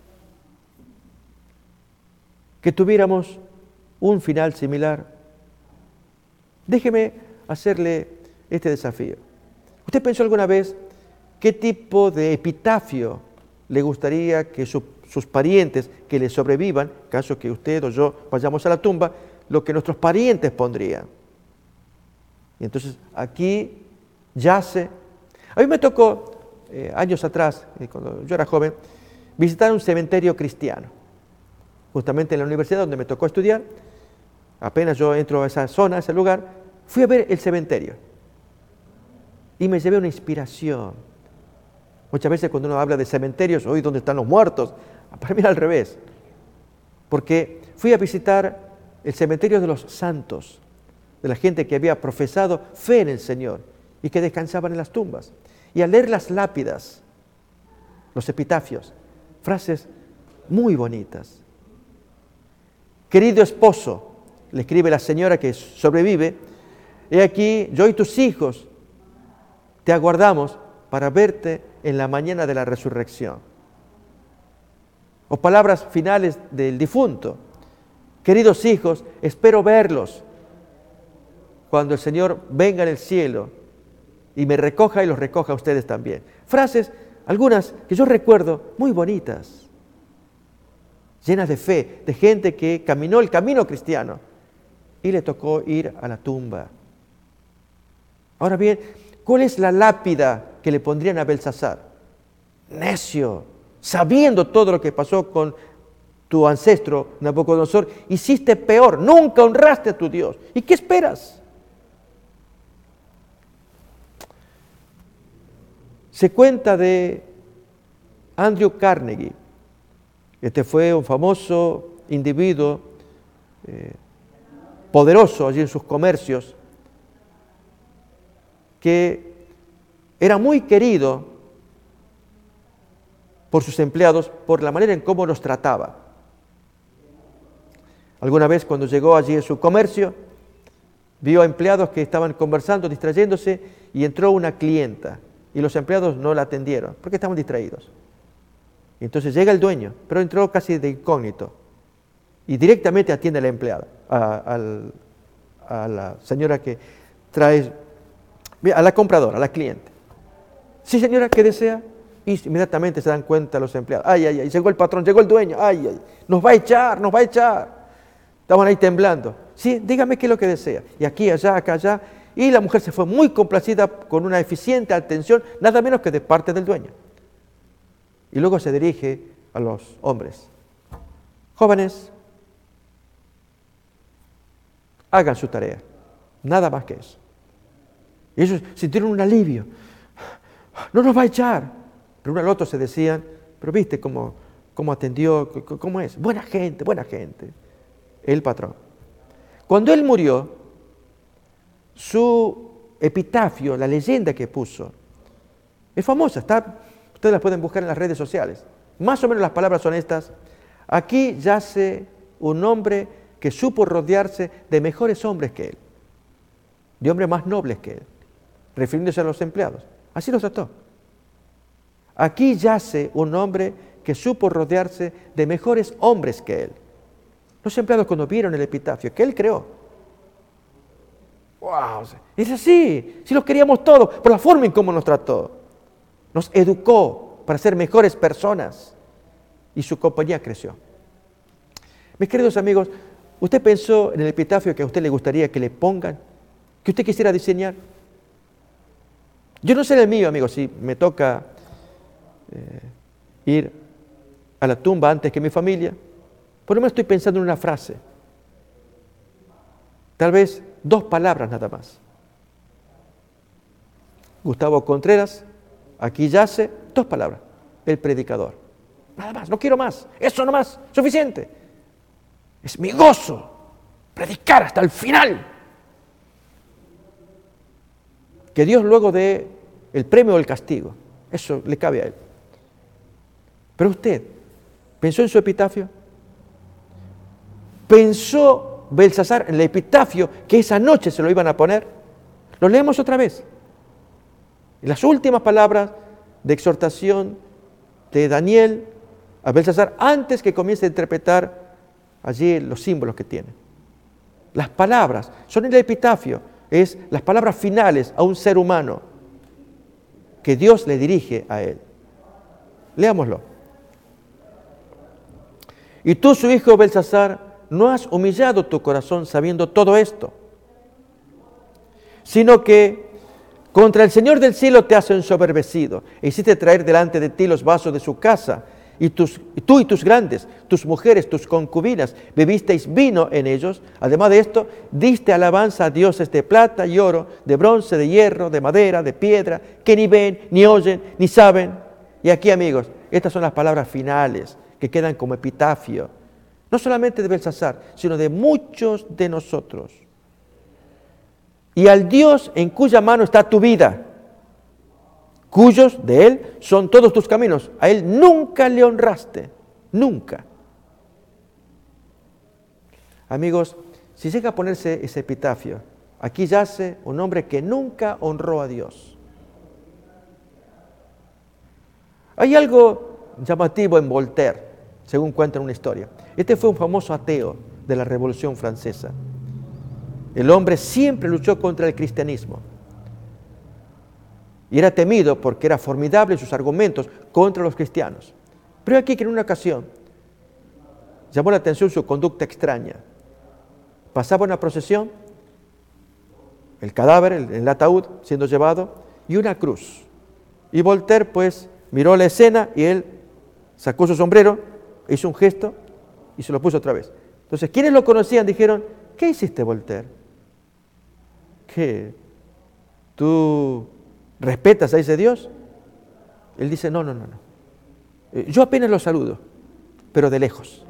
que tuviéramos un final similar. Déjeme hacerle este desafío. ¿Usted pensó alguna vez qué tipo de epitafio le gustaría que su, sus parientes que le sobrevivan, caso que usted o yo vayamos a la tumba, lo que nuestros parientes pondrían? Y entonces aquí yace. A mí me tocó, eh, años atrás, eh, cuando yo era joven, visitar un cementerio cristiano. Justamente en la universidad donde me tocó estudiar, apenas yo entro a esa zona, a ese lugar, fui a ver el cementerio. Y me llevé una inspiración. Muchas veces cuando uno habla de cementerios, hoy ¿dónde están los muertos? Para mí era al revés. Porque fui a visitar el cementerio de los santos, de la gente que había profesado fe en el Señor y que descansaban en las tumbas. Y al leer las lápidas, los epitafios, frases muy bonitas. Querido esposo, le escribe la señora que sobrevive, he aquí, yo y tus hijos te aguardamos para verte en la mañana de la resurrección. O palabras finales del difunto. Queridos hijos, espero verlos cuando el Señor venga en el cielo y me recoja y los recoja a ustedes también. Frases, algunas que yo recuerdo, muy bonitas, llenas de fe, de gente que caminó el camino cristiano y le tocó ir a la tumba. Ahora bien, ¿cuál es la lápida que le pondrían a Belsasar? Necio, sabiendo todo lo que pasó con tu ancestro Nabucodonosor, hiciste peor, nunca honraste a tu Dios. ¿Y qué esperas? Se cuenta de Andrew Carnegie. Este fue un famoso individuo eh, poderoso allí en sus comercios, que era muy querido por sus empleados por la manera en cómo los trataba. Alguna vez cuando llegó allí en su comercio, vio a empleados que estaban conversando, distrayéndose, y entró una clienta, y los empleados no la atendieron, porque estaban distraídos. Y entonces llega el dueño, pero entró casi de incógnito, y directamente atiende a la empleada, a, a, a la señora que trae, a la compradora, a la cliente. Sí, señora, ¿qué desea? Y inmediatamente se dan cuenta los empleados. Ay, ay, ay, llegó el patrón, llegó el dueño, ay, ay, nos va a echar, nos va a echar. Estaban ahí temblando. Sí, dígame qué es lo que desea. Y aquí, allá, acá, allá. Y la mujer se fue muy complacida con una eficiente atención, nada menos que de parte del dueño. Y luego se dirige a los hombres. Jóvenes, hagan su tarea. Nada más que eso. Y ellos sintieron un alivio. No nos va a echar. Pero uno al otro se decían, pero viste cómo, cómo atendió, cómo es. Buena gente, buena gente. El patrón. Cuando él murió, su epitafio, la leyenda que puso, es famosa, está, ustedes la pueden buscar en las redes sociales. Más o menos las palabras son estas: aquí yace un hombre que supo rodearse de mejores hombres que él, de hombres más nobles que él, refiriéndose a los empleados. Así los trató. Aquí yace un hombre que supo rodearse de mejores hombres que él. Los empleados, cuando vieron el epitafio que él creó, ¡wow! Es así, si los queríamos todos, por la forma en cómo nos trató. Nos educó para ser mejores personas y su compañía creció. Mis queridos amigos, ¿usted pensó en el epitafio que a usted le gustaría que le pongan? ¿Que usted quisiera diseñar? Yo no sé el mío, amigos, si me toca eh, ir a la tumba antes que mi familia. Por lo menos estoy pensando en una frase. Tal vez dos palabras nada más. Gustavo Contreras, aquí yace, dos palabras. El predicador. Nada más, no quiero más. Eso no más, suficiente. Es mi gozo predicar hasta el final. Que Dios luego dé el premio o el castigo. Eso le cabe a Él. Pero usted, ¿pensó en su epitafio? ¿Pensó Belsasar en el epitafio que esa noche se lo iban a poner? Lo leemos otra vez. En las últimas palabras de exhortación de Daniel a Belsasar, antes que comience a interpretar allí los símbolos que tiene. Las palabras son el epitafio, es las palabras finales a un ser humano que Dios le dirige a él. Leámoslo. Y tú, su hijo Belsasar, no has humillado tu corazón sabiendo todo esto, sino que contra el Señor del cielo te has ensoberbecido e hiciste traer delante de ti los vasos de su casa, y tus, tú y tus grandes, tus mujeres, tus concubinas, bebisteis vino en ellos. Además de esto, diste alabanza a dioses de plata y oro, de bronce, de hierro, de madera, de piedra, que ni ven, ni oyen, ni saben. Y aquí, amigos, estas son las palabras finales que quedan como epitafio, no solamente de Belsasar, sino de muchos de nosotros. y al Dios en cuya mano está tu vida, cuyos de Él son todos tus caminos. A Él nunca le honraste, nunca. Amigos, si llega a ponerse ese epitafio, aquí yace un hombre que nunca honró a Dios. Hay algo llamativo en Voltaire, según cuenta una historia. Este fue un famoso ateo de la Revolución Francesa. El hombre siempre luchó contra el cristianismo. Y era temido porque era formidable sus argumentos contra los cristianos. Pero aquí que en una ocasión llamó la atención su conducta extraña. Pasaba una procesión, el cadáver, el, el ataúd siendo llevado, y una cruz. Y Voltaire pues miró la escena y él sacó su sombrero, hizo un gesto y se lo puso otra vez. Entonces, quienes lo conocían dijeron, ¿qué hiciste, Voltaire? ¿Qué? ¿Tú respetas a ese Dios? Él dice, no, no, no, no. Yo apenas lo saludo, pero de lejos.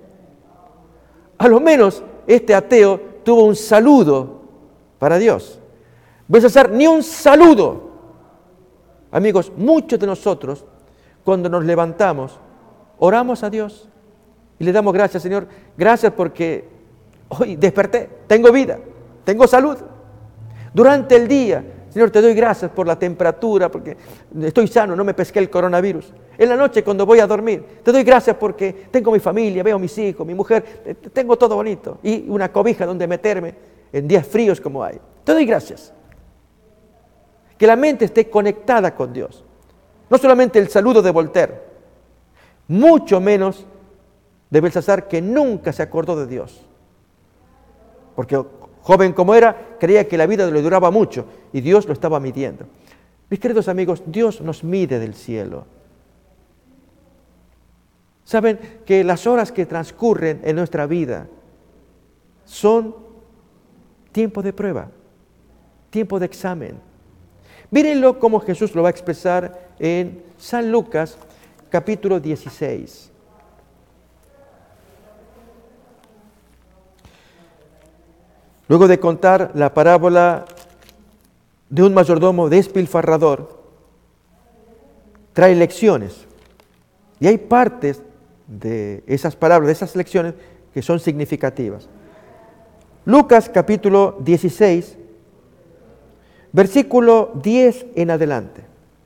A lo menos este ateo tuvo un saludo para Dios. Belsasar, ni un saludo. Amigos, muchos de nosotros, cuando nos levantamos, oramos a Dios y le damos gracias, Señor. Gracias porque hoy desperté, tengo vida, tengo salud. Durante el día, Señor, te doy gracias por la temperatura, porque estoy sano, no me pesqué el coronavirus. En la noche, cuando voy a dormir, te doy gracias porque tengo mi familia, veo a mis hijos, mi mujer, tengo todo bonito. Y una cobija donde meterme en días fríos como hay. Te doy gracias. Que la mente esté conectada con Dios. No solamente el saludo de Voltaire, mucho menos de Belsasar, que nunca se acordó de Dios. Porque joven como era, creía que la vida le duraba mucho y Dios lo estaba midiendo. Mis queridos amigos, Dios nos mide del cielo. Saben que las horas que transcurren en nuestra vida son tiempo de prueba, tiempo de examen. Mírenlo como Jesús lo va a expresar en San Lucas, capítulo dieciséis. Luego de contar la parábola de un mayordomo despilfarrador, trae lecciones. Y hay partes de esas parábolas, de esas lecciones, que son significativas. Lucas capítulo dieciséis, versículo diez en adelante.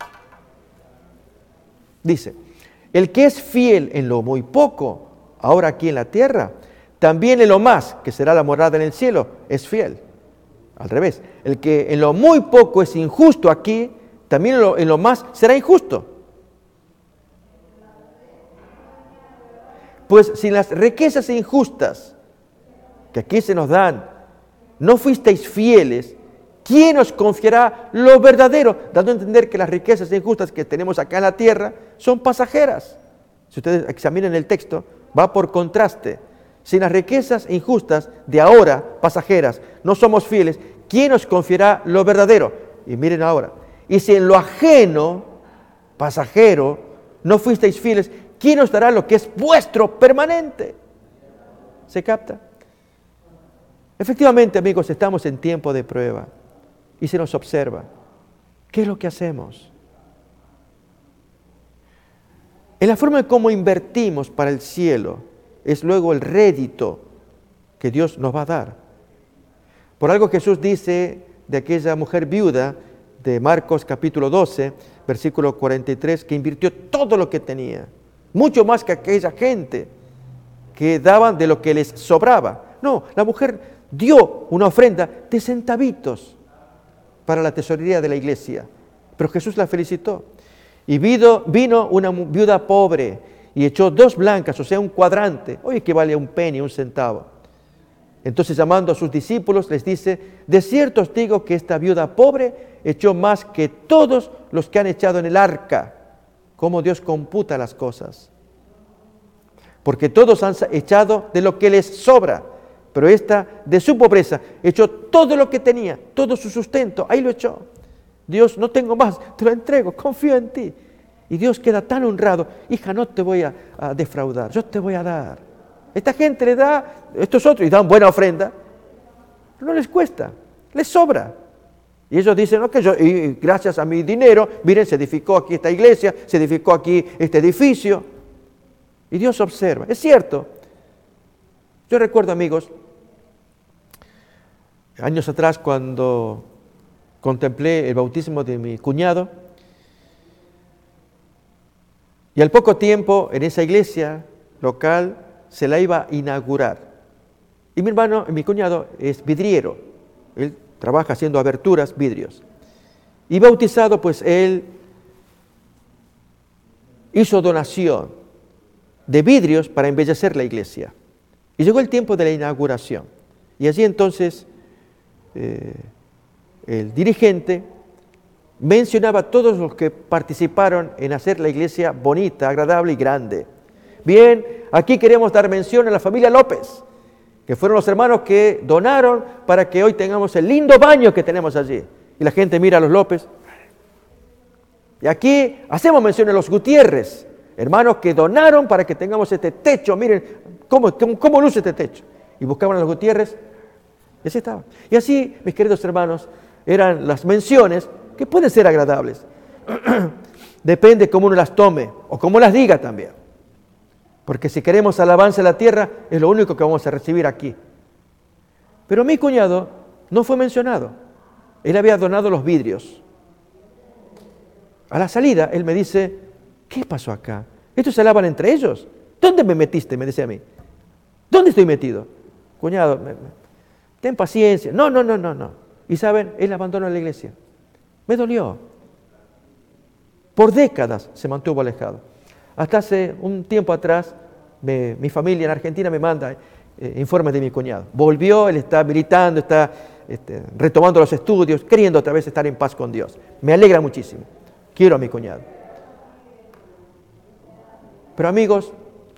Dice, el que es fiel en lo muy poco, ahora aquí en la tierra, también en lo más, que será la morada en el cielo, es fiel. Al revés, el que en lo muy poco es injusto aquí, también en lo, en lo más será injusto. Pues si las riquezas injustas que aquí se nos dan, no fuisteis fieles, ¿quién os confiará lo verdadero? Dando a entender que las riquezas injustas que tenemos acá en la tierra son pasajeras. Si ustedes examinan el texto, va por contraste. Si las riquezas injustas de ahora, pasajeras, no somos fieles, ¿quién os confiará lo verdadero? Y miren ahora, y si en lo ajeno, pasajero, no fuisteis fieles, ¿quién os dará lo que es vuestro permanente? ¿Se capta? Efectivamente, amigos, estamos en tiempo de prueba y se nos observa. ¿Qué es lo que hacemos? En la forma en cómo invertimos para el cielo, es luego el rédito que Dios nos va a dar. Por algo Jesús dice de aquella mujer viuda de Marcos capítulo doce, versículo cuarenta y tres, que invirtió todo lo que tenía, mucho más que aquella gente que daban de lo que les sobraba. No, la mujer dio una ofrenda de centavitos para la tesorería de la iglesia, pero Jesús la felicitó. Y vino, vino una viuda pobre y echó dos blancas, o sea, un cuadrante. Oye, que vale un penny, un centavo. Entonces, llamando a sus discípulos, les dice, de cierto os digo que esta viuda pobre echó más que todos los que han echado en el arca. Cómo Dios computa las cosas. Porque todos han echado de lo que les sobra, pero esta, de su pobreza, echó todo lo que tenía, todo su sustento, ahí lo echó. Dios, no tengo más, te lo entrego, confío en ti. Y Dios queda tan honrado, hija, no te voy a, a defraudar, yo te voy a dar. Esta gente le da, estos otros, y dan buena ofrenda, pero no les cuesta. Les sobra. Y ellos dicen, no, que yo, y gracias a mi dinero, miren, se edificó aquí esta iglesia, se edificó aquí este edificio. Y Dios observa. Es cierto. Yo recuerdo, amigos, años atrás cuando contemplé el bautismo de mi cuñado, y al poco tiempo en esa iglesia local se la iba a inaugurar. Y mi hermano, mi cuñado es vidriero, él trabaja haciendo aberturas, vidrios. Y bautizado, pues él hizo donación de vidrios para embellecer la iglesia. Y llegó el tiempo de la inauguración. Y allí entonces eh, el dirigente mencionaba a todos los que participaron en hacer la iglesia bonita, agradable y grande. Bien, aquí queremos dar mención a la familia López, que fueron los hermanos que donaron para que hoy tengamos el lindo baño que tenemos allí. Y la gente mira a los López. Y aquí hacemos mención a los Gutiérrez, hermanos que donaron para que tengamos este techo. Miren cómo, cómo, cómo luce este techo. Y buscaban a los Gutiérrez, y así estaba. Y así, mis queridos hermanos, eran las menciones que pueden ser agradables. Depende cómo uno las tome o cómo las diga también. Porque si queremos alabanza en la tierra, es lo único que vamos a recibir aquí. Pero mi cuñado no fue mencionado. Él había donado los vidrios. A la salida, él me dice, ¿qué pasó acá? ¿Estos se alaban entre ellos? ¿Dónde me metiste? Me decía a mí. ¿Dónde estoy metido? Cuñado, me, me, ten paciencia. No, no, no, no, no. Y saben, él abandonó la iglesia. Me dolió. Por décadas se mantuvo alejado. Hasta hace un tiempo atrás, me, mi familia en Argentina me manda eh, informes de mi cuñado. Volvió, él está militando, está este, retomando los estudios, queriendo otra vez estar en paz con Dios. Me alegra muchísimo. Quiero a mi cuñado. Pero amigos,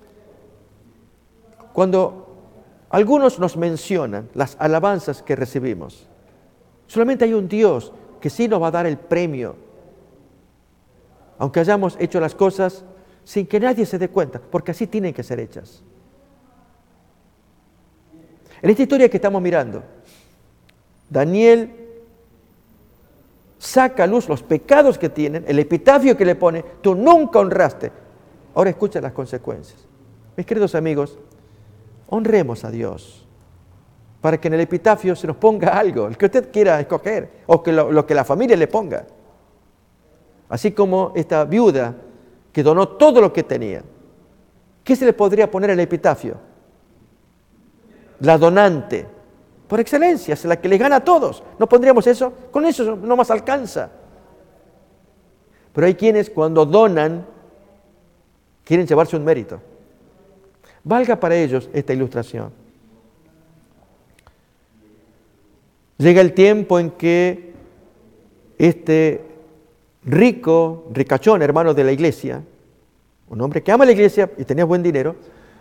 cuando algunos nos mencionan las alabanzas que recibimos, solamente hay un Dios que sí nos va a dar el premio, aunque hayamos hecho las cosas sin que nadie se dé cuenta, porque así tienen que ser hechas. En esta historia que estamos mirando, Daniel saca a luz los pecados que tienen, el epitafio que le pone, tú nunca honraste. Ahora escucha las consecuencias. Mis queridos amigos, honremos a Dios para que en el epitafio se nos ponga algo, el que usted quiera escoger, o que lo, lo que la familia le ponga. Así como esta viuda que donó todo lo que tenía. ¿Qué se le podría poner en el epitafio? La donante, por excelencia, es la que les gana a todos. ¿No pondríamos eso? Con eso no más alcanza. Pero hay quienes cuando donan quieren llevarse un mérito. Valga para ellos esta ilustración. Llega el tiempo en que este rico, ricachón, hermano de la iglesia, un hombre que ama la iglesia y tenía buen dinero,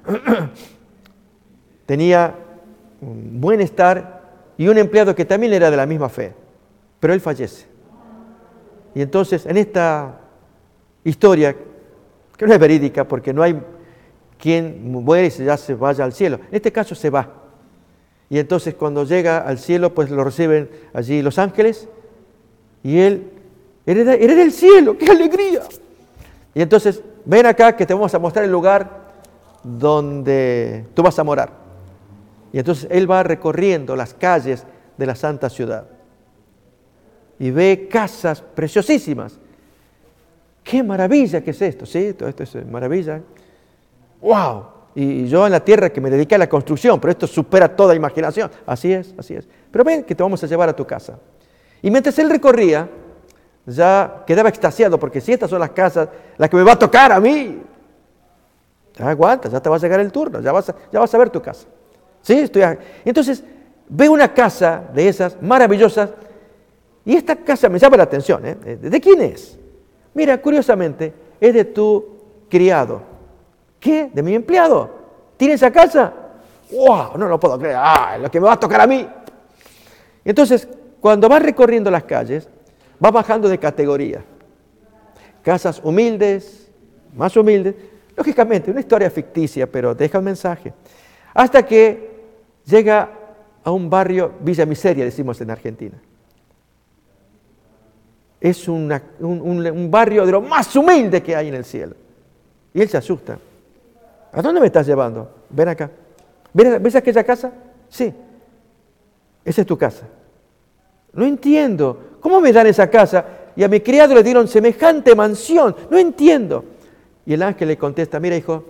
tenía un buen estar y un empleado que también era de la misma fe, pero él fallece. Y entonces en esta historia, que no es verídica porque no hay quien muere y ya se vaya al cielo, en este caso se va. Y entonces cuando llega al cielo, pues lo reciben allí los ángeles y él hereda, hereda el cielo, ¡qué alegría! Y entonces, ven acá que te vamos a mostrar el lugar donde tú vas a morar. Y entonces él va recorriendo las calles de la santa ciudad y ve casas preciosísimas. ¡Qué maravilla que es esto! ¿Sí? Todo esto es maravilla. ¡Wow! Y yo en la tierra que me dediqué a la construcción, pero esto supera toda imaginación. Así es, así es. Pero ven que te vamos a llevar a tu casa. Y mientras él recorría, ya quedaba extasiado, porque si estas son las casas, las que me va a tocar a mí, ya aguanta, ya te va a llegar el turno, ya vas a, ya vas a ver tu casa. ¿Sí? Estoy a... Entonces, ve una casa de esas maravillosas, y esta casa me llama la atención. ¿eh? ¿De quién es? Mira, curiosamente, es de tu criado. ¿Qué? ¿De mi empleado? ¿Tiene esa casa? ¡Wow! No lo puedo creer. ¡Ah! Lo que me va a tocar a mí. Entonces, cuando va recorriendo las calles, va bajando de categoría. Casas humildes, más humildes. Lógicamente, una historia ficticia, pero deja un mensaje. Hasta que llega a un barrio, Villa Miseria, decimos en Argentina. Es una, un, un, un barrio de lo más humilde que hay en el cielo. Y él se asusta. ¿A dónde me estás llevando? Ven acá. ¿Ves, ¿ves aquella casa? Sí. Esa es tu casa. No entiendo. ¿Cómo me dan esa casa? Y a mi criado le dieron semejante mansión. No entiendo. Y el ángel le contesta, mira hijo,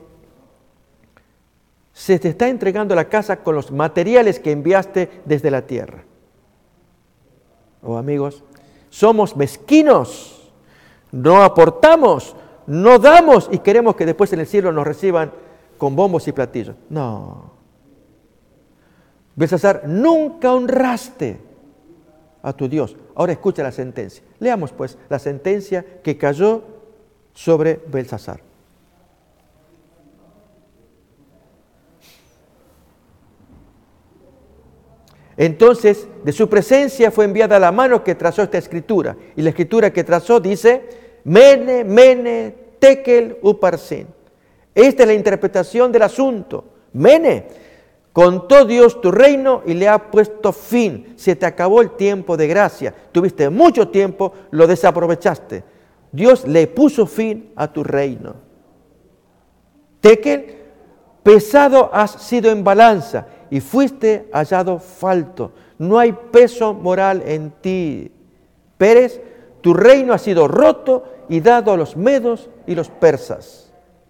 se te está entregando la casa con los materiales que enviaste desde la tierra. Oh amigos, somos mezquinos, no aportamos, no damos y queremos que después en el cielo nos reciban con bombos y platillos. No. Belsasar, nunca honraste a tu Dios. Ahora escucha la sentencia. Leamos pues la sentencia que cayó sobre Belsasar. Entonces, de su presencia fue enviada la mano que trazó esta escritura. Y la escritura que trazó dice, Mene, Mene, Tekel, Uparsin. Esta es la interpretación del asunto. Mene, contó Dios tu reino y le ha puesto fin. Se te acabó el tiempo de gracia. Tuviste mucho tiempo, lo desaprovechaste. Dios le puso fin a tu reino. Tekel, pesado has sido en balanza y fuiste hallado falto. No hay peso moral en ti. Pérez, tu reino ha sido roto y dado a los medos y los persas.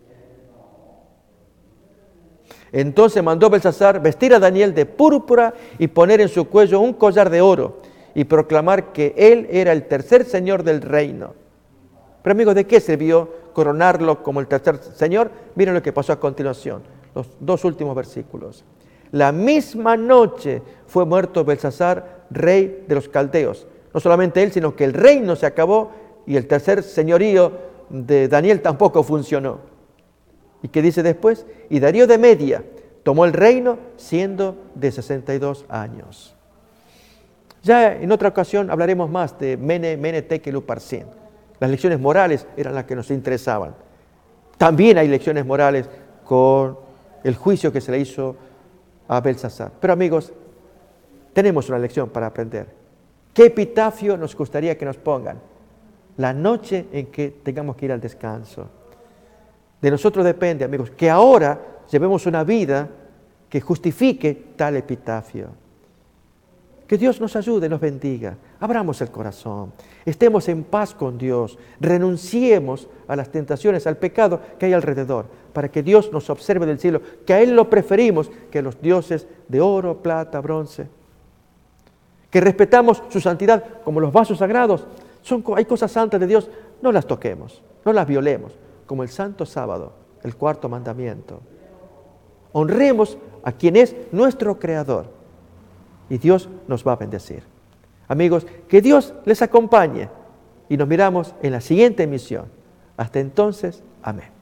Entonces mandó Belsasar vestir a Daniel de púrpura y poner en su cuello un collar de oro y proclamar que él era el tercer señor del reino. Pero amigos, ¿de qué sirvió coronarlo como el tercer señor? Miren lo que pasó a continuación, los dos últimos versículos. La misma noche fue muerto Belsasar, rey de los caldeos. No solamente él, sino que el reino se acabó y el tercer señorío de Daniel tampoco funcionó. ¿Y qué dice después? Y Darío de Media tomó el reino siendo de sesenta y dos años. Ya en otra ocasión hablaremos más de Mene, Mene, Tekel, Uparsin. Las lecciones morales eran las que nos interesaban. También hay lecciones morales con el juicio que se le hizo a Belsasar. Pero amigos, tenemos una lección para aprender. ¿Qué epitafio nos gustaría que nos pongan? La noche en que tengamos que ir al descanso. De nosotros depende, amigos, que ahora llevemos una vida que justifique tal epitafio. Que Dios nos ayude, nos bendiga. Abramos el corazón. Estemos en paz con Dios. Renunciemos a las tentaciones, al pecado que hay alrededor, para que Dios nos observe del cielo, que a Él lo preferimos que a los dioses de oro, plata, bronce. Que respetamos su santidad como los vasos sagrados. Son, hay cosas santas de Dios, no las toquemos, no las violemos, como el santo sábado, el cuarto mandamiento. Honremos a quien es nuestro Creador y Dios nos va a bendecir. Amigos, que Dios les acompañe y nos miramos en la siguiente emisión. Hasta entonces, amén.